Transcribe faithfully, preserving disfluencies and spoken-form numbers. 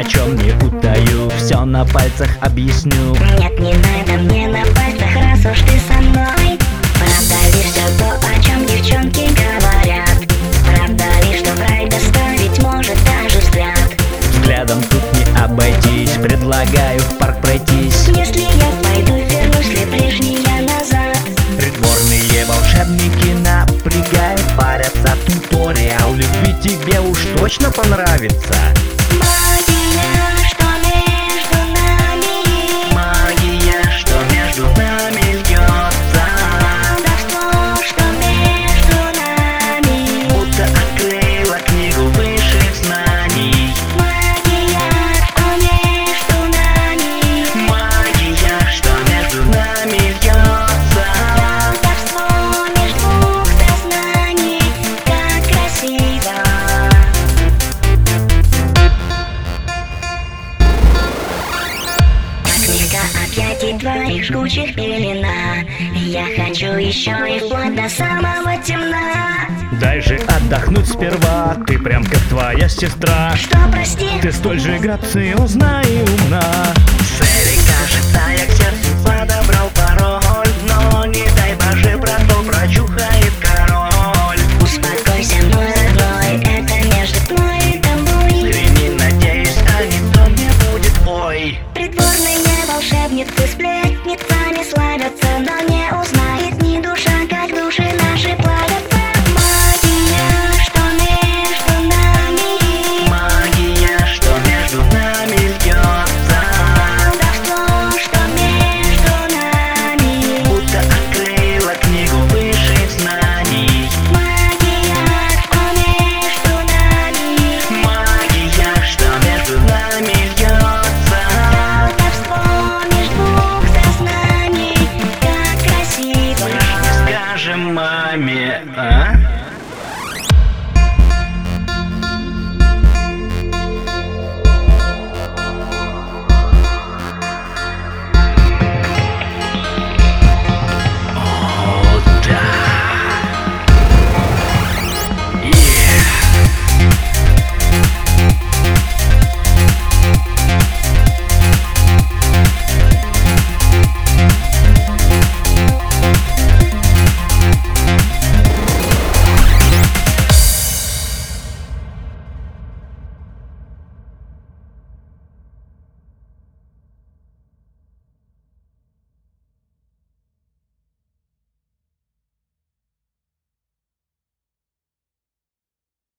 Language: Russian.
о чем не утаю, все на пальцах объясню. Нет, не надо мне на пальцах, раз уж ты со мной. Правда ли все то, о чем девчонки говорят? Правда ли, что в рай доставить может даже взгляд? Взглядом тут не обойтись, предлагаю в парк пройтись. Если я пойду, вернусь ли прежняя назад? Придворные волшебники напрягают, парятся туториал. Любви тебе уж точно понравится. Магия, что между нами, Магия, что между нами льется, колдовство, что между нами, будто открыла книгу высших знаний. магия, что между нами, Магия, что между нами льется. колдовство меж двух сознаний, как красиво. Объятий твоих жгучих пелена, я хочу еще и вплоть до самого темна. Дай же отдохнуть сперва, ты прям как твоя сестра. Что, прости? Ты столь же грациозна и умна. Шерри, кажется, я к сердцу подобрал пароль, но не дай